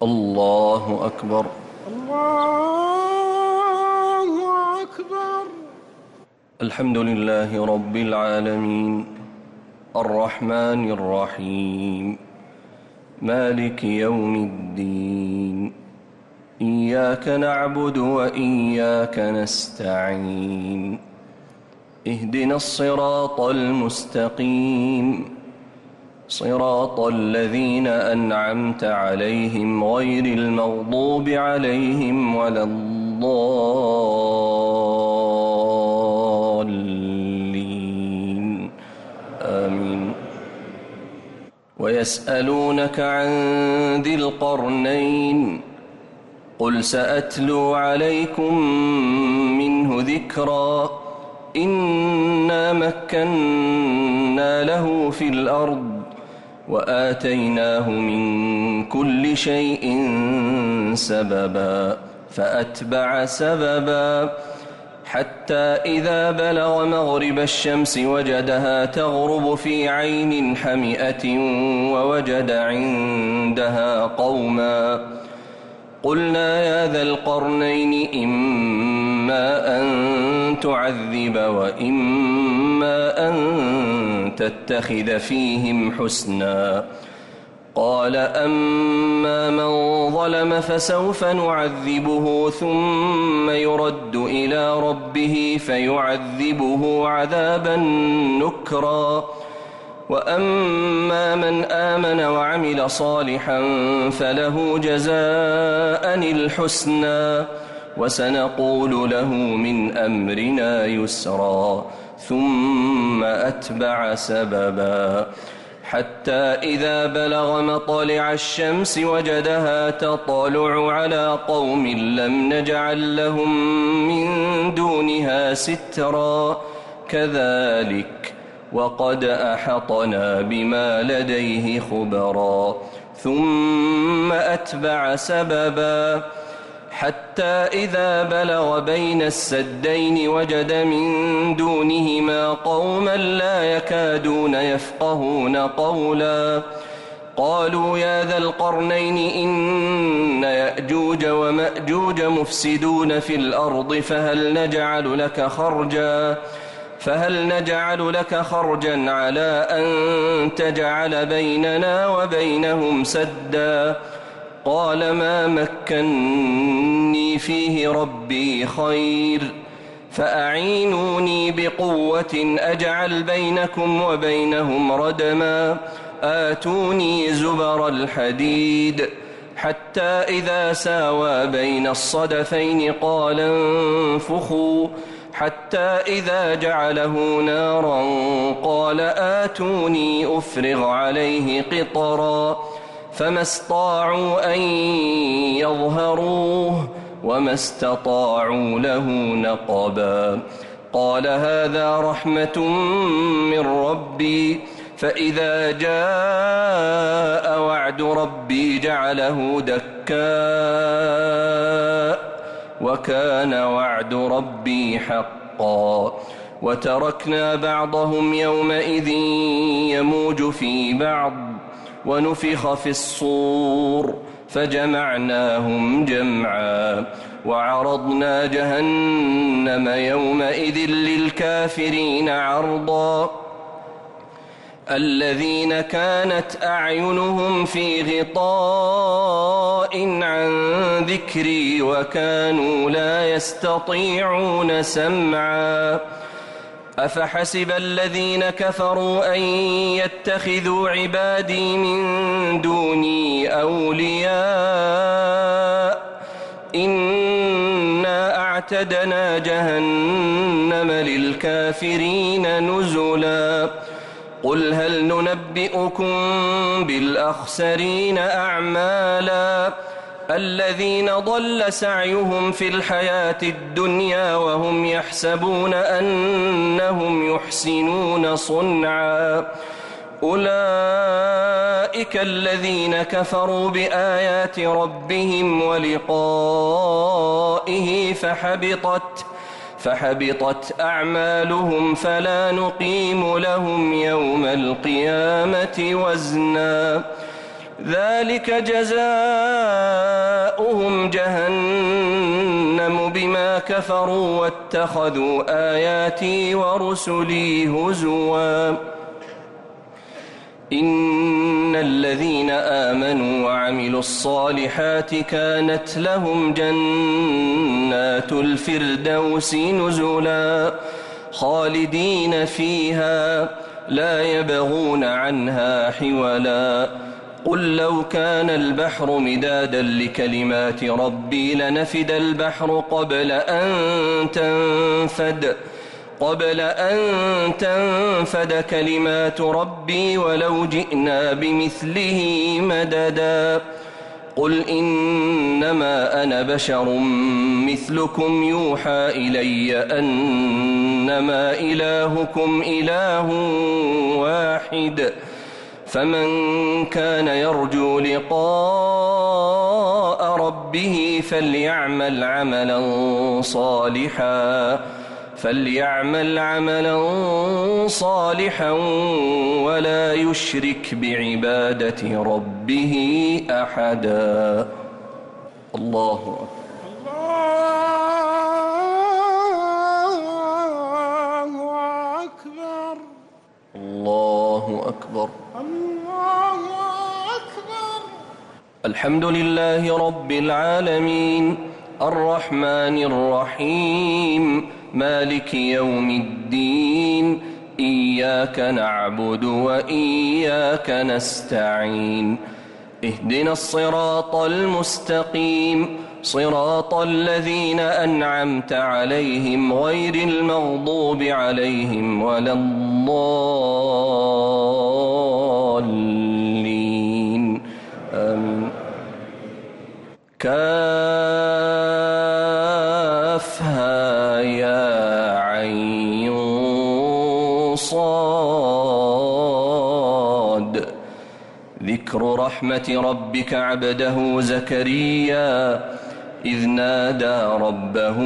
الله أكبر. الله أكبر. الحمد لله رب العالمين الرحمن الرحيم مالك يوم الدين إياك نعبد وإياك نستعين اهدنا الصراط المستقيم صراط الذين أنعمت عليهم غير المغضوب عليهم ولا الضالين آمين. ويسألونك عن ذي القرنين قل سأتلو عليكم منه ذكرا إنا مكنا له في الأرض وآتيناه من كل شيء سببا فأتبع سببا حتى إذا بلغ مغرب الشمس وجدها تغرب في عين حمئة ووجد عندها قوما قلنا يا ذا القرنين إما أن تعذب وإما أن تتخذ فيهم حسنا قال أما من ظلم فسوف نعذبه ثم يرد إلى ربه فيعذبه عذابا نكرا وأما من آمن وعمل صالحا فله جزاء الحسنى وسنقول له من أمرنا يسرا ثم أتبع سببا حتى إذا بلغ مطلع الشمس وجدها تطلع على قوم لم نجعل لهم من دونها سترا كذلك وقد أحطنا بما لديه خبرا ثم أتبع سببا حتى إذا بلغ بين السدين وجد من دونهما قوما لا يكادون يفقهون قولا قالوا يا ذا القرنين إن يأجوج ومأجوج مفسدون في الأرض فهل نجعل لك خرجا على أن تجعل بيننا وبينهم سدا قال ما مكني فيه ربي خير فأعينوني بقوة أجعل بينكم وبينهم ردما آتوني زبر الحديد حتى إذا ساوى بين الصدفين قال انفخوا حتى إذا جعله نارا قال آتوني أفرغ عليه قطرا فما استطاعوا أن يظهروه وما استطاعوا له نقبا قال هذا رحمة من ربي فإذا جاء وعد ربي جعله دكاء وكان وعد ربي حقا وتركنا بعضهم يومئذ يموج في بعض ونفخ في الصور فجمعناهم جمعا وعرضنا جهنم يومئذ للكافرين عرضا الذين كانت أعينهم في غطاء عن ذكري وكانوا لا يستطيعون سمعا أفحسب الذين كفروا أن يتخذوا عبادي من دوني أولياء إنا أعتدنا جهنم للكافرين نزلا قل هل ننبئكم بالأخسرين أعمالا الذين ضل سعيهم في الحياة الدنيا وهم يحسبون أنهم يحسنون صنعا أولئك الذين كفروا بآيات ربهم ولقائه فحبطت أعمالهم فلا نقيم لهم يوم القيامة وزنا ذلك جزاؤهم جهنم بما كفروا واتخذوا آياتي ورسلي هزوا إن الذين آمنوا وعملوا الصالحات كانت لهم جنات الفردوس نزلا خالدين فيها لا يبغون عنها حولا قل لو كان البحر مدادا لكلمات ربي لنفد البحر قبل أن تنفد كلمات ربي ولو جئنا بمثله مددا قل إنما أنا بشر مثلكم يوحى إلي أنما إلهكم إله واحد فمن كان يرجو لقاء ربه فليعمل عملا صالحا ولا يشرك بعبادة ربه أحدا. الله أكبر. الله أكبر. الله أكبر. الحمد لله رب العالمين الرحمن الرحيم مالك يوم الدين إياك نعبد وإياك نستعين اهدنا الصراط المستقيم صراط الذين أنعمت عليهم غير المغضوب عليهم ولا الضالين آمين. كافها يا عين صاد ذكر رحمة ربك عبده زكريا إذ نادى ربه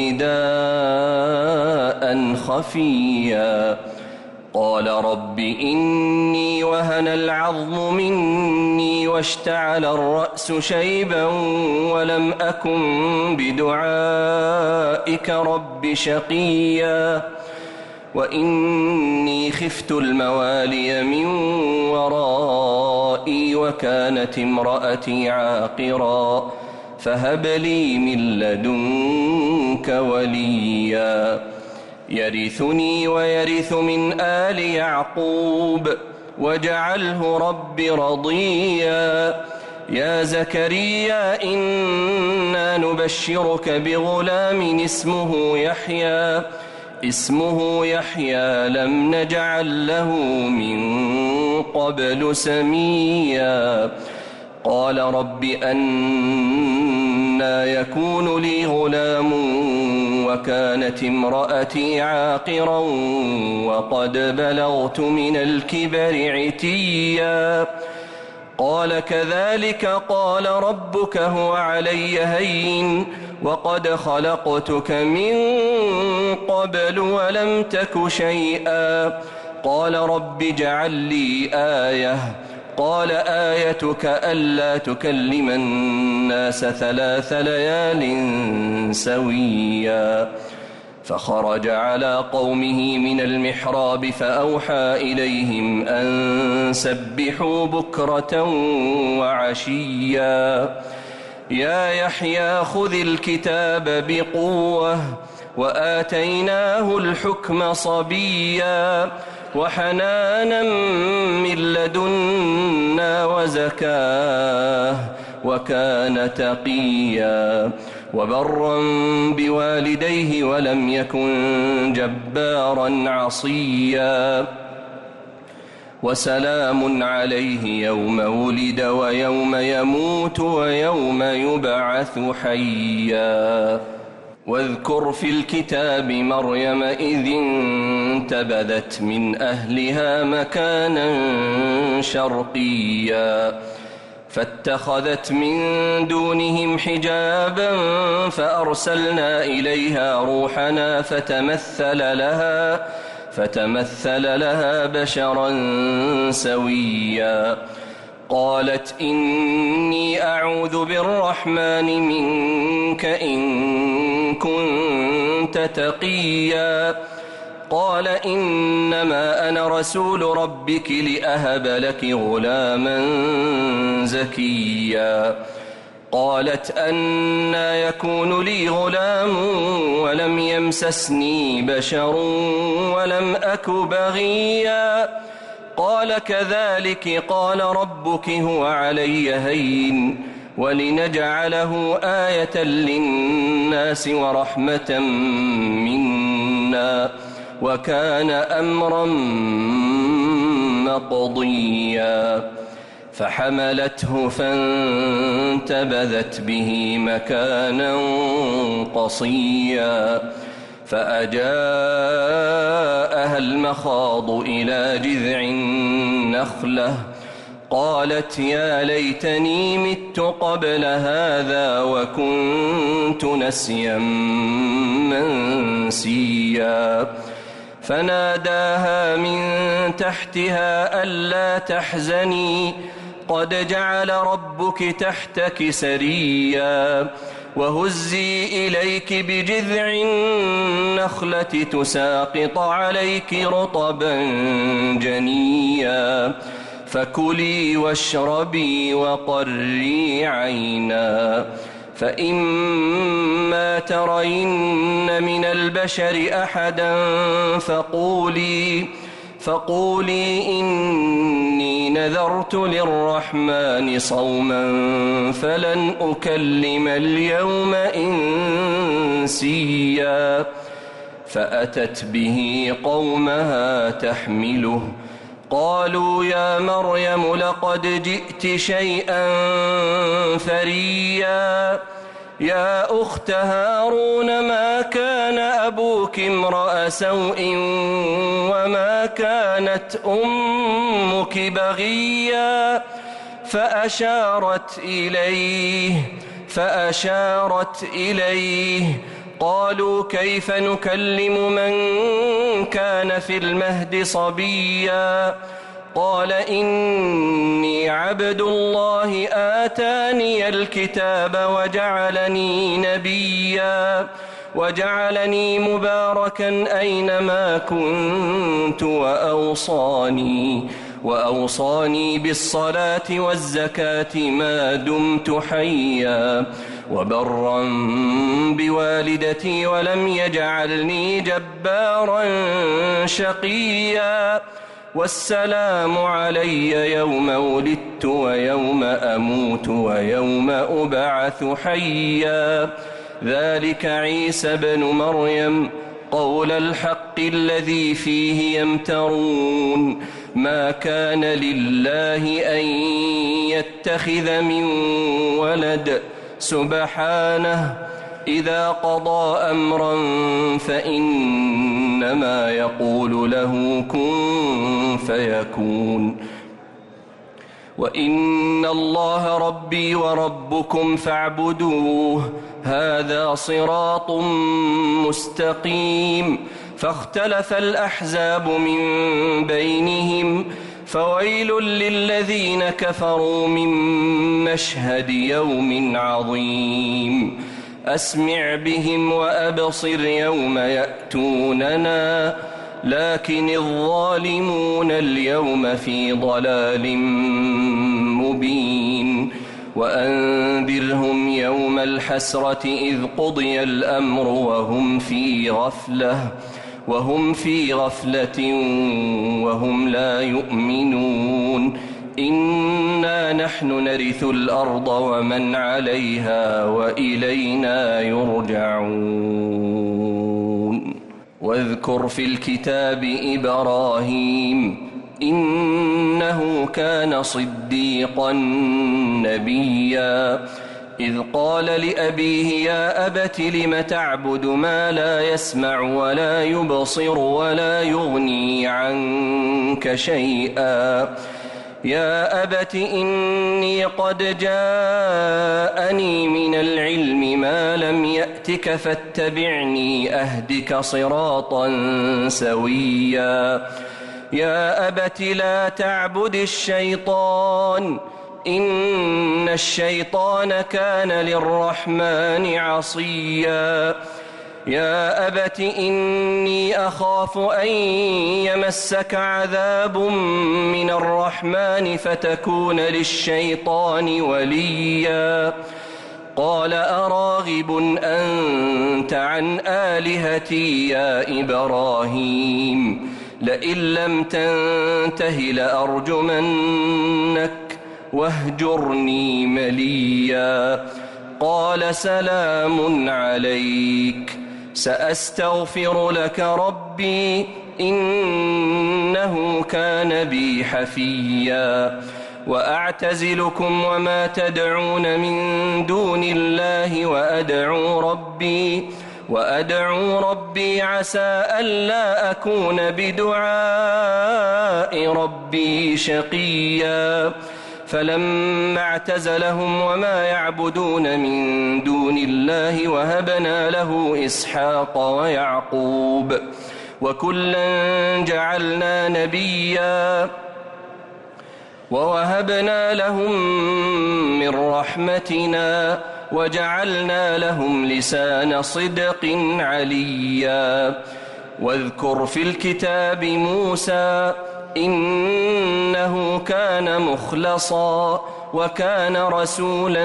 نداء خفيا قال رب إني وهن العظم مني واشتعل الرأس شيبا ولم أكن بدعائك رب شقيا وإني خفت الموالي من ورائي وكانت امرأتي عاقرا فهب لي من لدنك وليا يرثني ويرث من آل يعقوب واجعله رب رضيا يا زكريا إنا نبشرك بغلام اسمه يحيى لم نجعل له من قبل سميا قال رب أنى يكون لي غلام وكانت امرأتي عاقرا وقد بلغت من الكبر عتيا قال كذلك قال ربك هو علي هين وقد خلقتك من قبل ولم تك شيئا قال رب اجعل لي آية قال آيتك ألا تكلم الناس 3 ليال سويا فخرج على قومه من المحراب فأوحى إليهم أن سبحوا بكرة وعشيا يا يحيى خذ الكتاب بقوة وآتيناه الحكم صبيا وحنانا من لدنا وزكاه وكان تقيا وبرا بوالديه ولم يكن جبارا عصيا وسلام عليه يوم ولد ويوم يموت ويوم يبعث حيا واذكر في الكتاب مريم إذ انتبذت من أهلها مكانا شرقيا فاتخذت من دونهم حجابا فأرسلنا إليها روحنا فتمثل لها بشرا سويا قالت إني أعوذ بالرحمن منك إن كنت تقيا قال إنما أنا رسول ربك لأهب لك غلاما زكيا قالت أنى يكون لي غلام ولم يمسسني بشر ولم أك بغيا قال كذلك قال ربك هو علي هين ولنجعله آية للناس ورحمة منا وكان أمرا مقضيا فحملته فانتبذت به مكانا قصيا فأجاءها المخاض إلى جذع النخلة قالت يا ليتني مت قبل هذا وكنت نسيا منسيا فناداها من تحتها ألا تحزني قد جعل ربك تحتك سريا وهزي إليك بجذع النخلة تساقط عليك رطبا جنيا فكلي واشربي وقري عينا فإما ترين من البشر أحدا فقولي إني نذرت للرحمن صوما فلن أكلم اليوم إنسيا فأتت به قومها تحمله قالوا يا مريم لقد جئت شيئا فريا يا أخت هارون ما كان أبوك امرأ سوء وما كانت أمك بغيا فأشارت إليه قالوا كيف نكلم من كان في المهد صبيا قال إني عبد الله آتاني الكتاب وجعلني نبيا وجعلني مباركا أينما كنت وأوصاني بالصلاة والزكاة ما دمت حيا وبرا بوالدتي ولم يجعلني جبارا شقيا والسلام علي يوم ولدت ويوم أموت ويوم أبعث حيا ذلك عيسى بن مريم قول الحق الذي فيه يمترون ما كان لله أن يتخذ من ولد سبحانه إذا قضى أمرا فإنما يقول له كن فيكون وإن الله ربي وربكم فاعبدوه هذا صراط مستقيم فاختلف الأحزاب من بينهم فويل للذين كفروا من مشهد يوم عظيم أسمع بهم وأبصر يوم يأتوننا لكن الظالمون اليوم في ضلال مبين وأنذرهم يوم الحسرة إذ قضي الأمر وهم في غفلة وهم لا يؤمنون إنا نحن نرث الأرض ومن عليها وإلينا يرجعون واذكر في الكتاب إبراهيم إنه كان صديقا نبيا إذ قال لأبيه يا أبت لم تعبد ما لا يسمع ولا يبصر ولا يغني عنك شيئا يا أبت إني قد جاءني من العلم ما لم يأتك فاتبعني أهدك صراطا سويا يا أبت لا تعبد الشيطان إن الشيطان كان للرحمن عصيا يا أبت إني أخاف أن يمسك عذاب من الرحمن فتكون للشيطان وليا قال أراغب أنت عن آلهتي يا إبراهيم لئن لم تنته لأرجمنك واهجرني مليا قال سلام عليك سأستغفر لك ربي إنه كان بي حفيا وأعتزلكم وما تدعون من دون الله وأدعو ربي عسى ألا أكون بدعاء ربي شقيا فلما اعتزلهم وما يعبدون من دون الله وهبنا له إسحاق ويعقوب وكلا جعلنا نبيا ووهبنا لهم من رحمتنا وجعلنا لهم لسان صدق عليا واذكر في الكتاب موسى إنه كان مخلصا وكان رسولا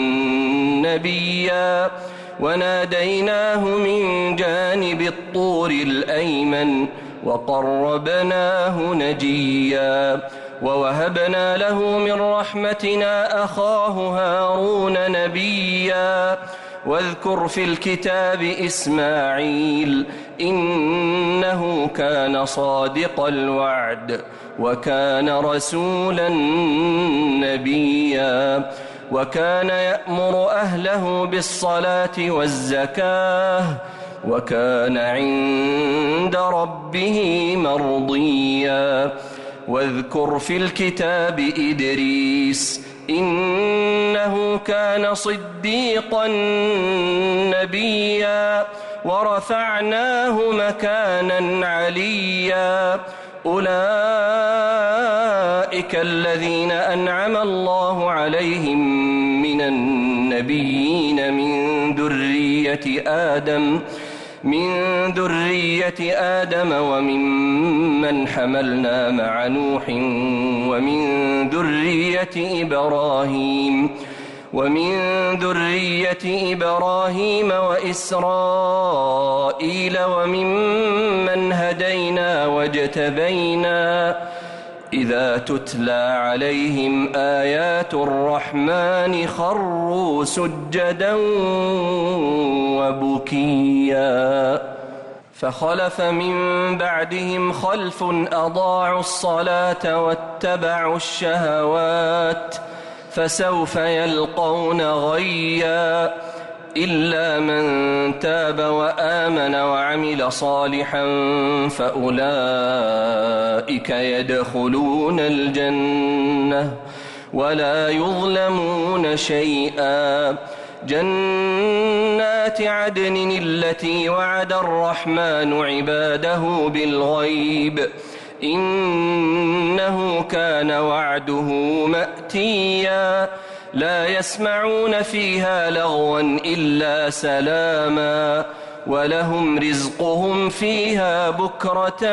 نبيا وناديناه من جانب الطور الأيمن وقربناه نجيا ووهبنا له من رحمتنا أخاه هارون نبيا واذكر في الكتاب إسماعيل إنه كان صادق الوعد وكان رسولا نبيا وكان يأمر أهله بالصلاة والزكاة وكان عند ربه مرضيا واذكر في الكتاب إدريس إنه كان صديقا نبيا ورفعناه مكانا عليا أولئك الذين أنعم الله عليهم من النبيين من ذرية آدم وممن حملنا مع نوح ومن ذرية إبراهيم وإسرائيل وممن هدينا واجتبينا إذا تتلى عليهم آيات الرحمن خروا سجدا وبكيا فخلف من بعدهم خلف أضاعوا الصلاة واتبعوا الشهوات فسوف يلقون غيا إلا من تاب وآمن وعمل صالحا فأولئك يدخلون الجنة ولا يظلمون شيئا جنات عدن التي وعد الرحمن عباده بالغيب إنه كان وعده مأتيا لا يسمعون فيها لغوا إلا سلاما ولهم رزقهم فيها بكرة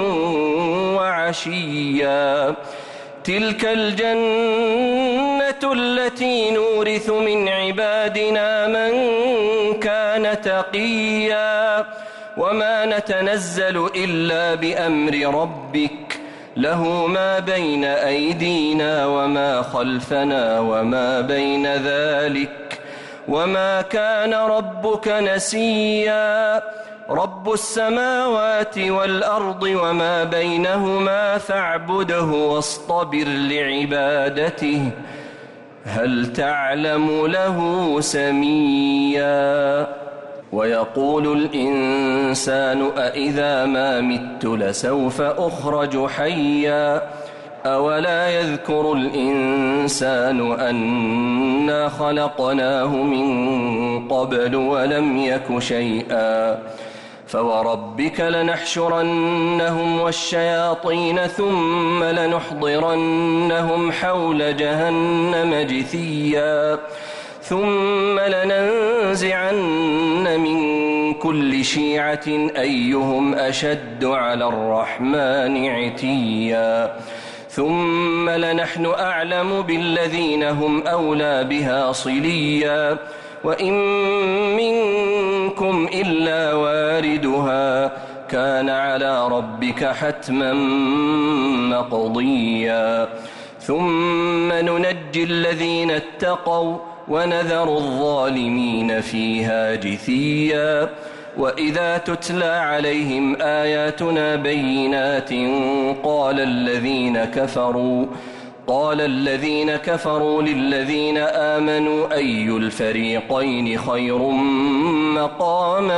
وعشيا تلك الجنة التي نورث من عبادنا من كان تقيا وما نتنزل إلا بأمر ربك له ما بين أيدينا وما خلفنا وما بين ذلك وما كان ربك نسيا رب السماوات والأرض وما بينهما فاعبده واصطبر لعبادته هل تعلم له سميا ويقول الإنسان أإذا ما مت لسوف أخرج حيا أولا يذكر الإنسان أنا خلقناه من قبل ولم يك شيئا فوربك لنحشرنهم والشياطين ثم لنحضرنهم حول جهنم جثيا ثم لننزعن من كل شيعة أيهم أشد على الرحمن عتيا ثم لنحن أعلم بالذين هم أولى بها صليا وإن منكم إلا واردها كان على ربك حتما مقضيا ثم ننجي الذين اتقوا ونذر الظالمين فيها جثيا وإذا تتلى عليهم آياتنا بينات قال الذين كفروا للذين آمنوا أي الفريقين خير مقاما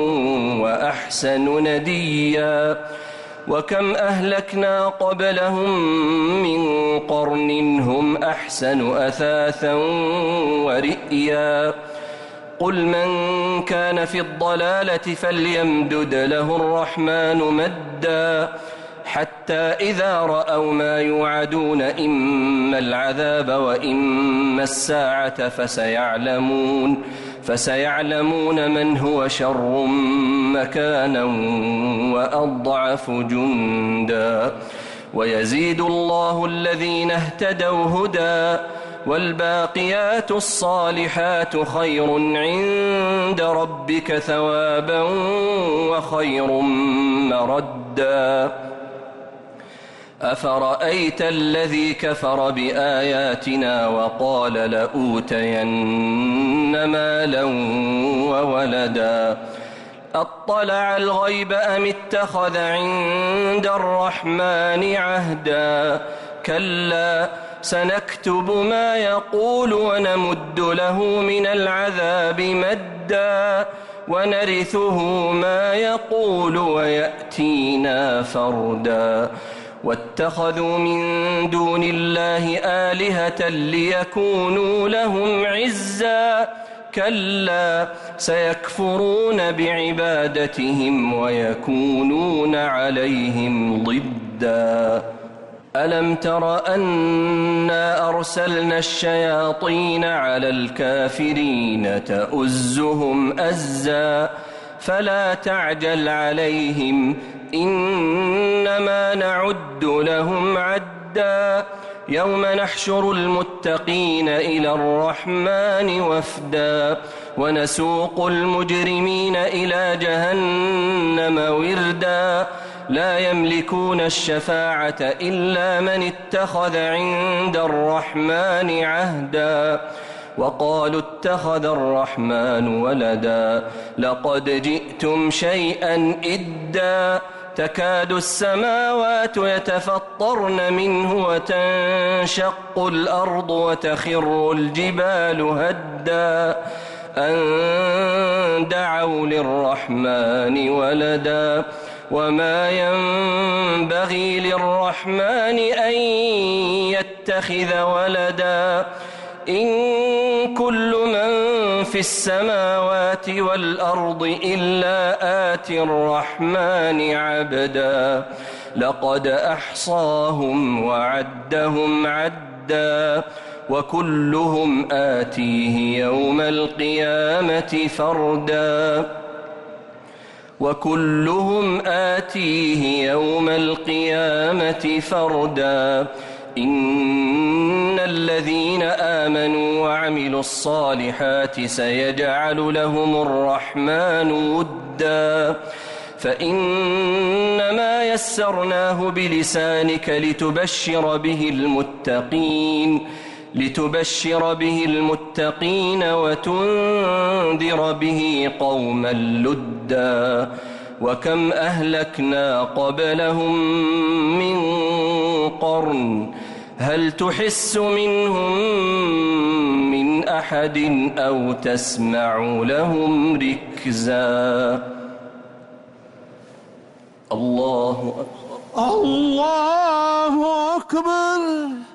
وأحسن نديا وكم أهلكنا قبلهم من قرن هم أحسن أثاثا ورئيا قل من كان في الضلالة فليمدد له الرحمن مدا حتى إذا رأوا ما يوعدون إما العذاب وإما الساعة فسيعلمون من هو شر مكانا وأضعف جندا ويزيد الله الذين اهتدوا هدى والباقيات الصالحات خير عند ربك ثوابا وخير مردا أفرأيت الذي كفر بآياتنا وقال لأوتين مالا وولدا أطلع الغيب أم اتخذ عند الرحمن عهدا كلا سنكتب ما يقول ونمد له من العذاب مدا ونرثه ما يقول ويأتينا فردا واتخذوا من دون الله آلهة ليكونوا لهم عزا كلا سيكفرون بعبادتهم ويكونون عليهم ضدا ألم تر أنا أرسلنا الشياطين على الكافرين تؤزهم أزا فلا تعجل عليهم إنما نعد لهم عدا يوم نحشر المتقين إلى الرحمن وفدا ونسوق المجرمين إلى جهنم وردا لا يملكون الشفاعة إلا من اتخذ عند الرحمن عهدا وقالوا اتخذ الرحمن ولدا لقد جئتم شيئا إدا تكاد السماوات يتفطرن منه وتنشق الأرض وتخر الجبال هدا أن دعوا للرحمن ولدا وما ينبغي للرحمن أن يتخذ ولدا إن كل من في السماوات والأرض إلا آتي الرحمن عبدا لقد أحصاهم وعدهم عدا وكلهم آتيه يوم القيامة فردا إن الذين آمنوا وعملوا الصالحات سيجعل لهم الرحمن ودا فإنما يسرناه بلسانك لتبشر به المتقين وتنذر به قوما لدا وكم أهلكنا قبلهم من قرن هل تحس منهم من أحد أو تسمع لهم ركزا الله أكبر.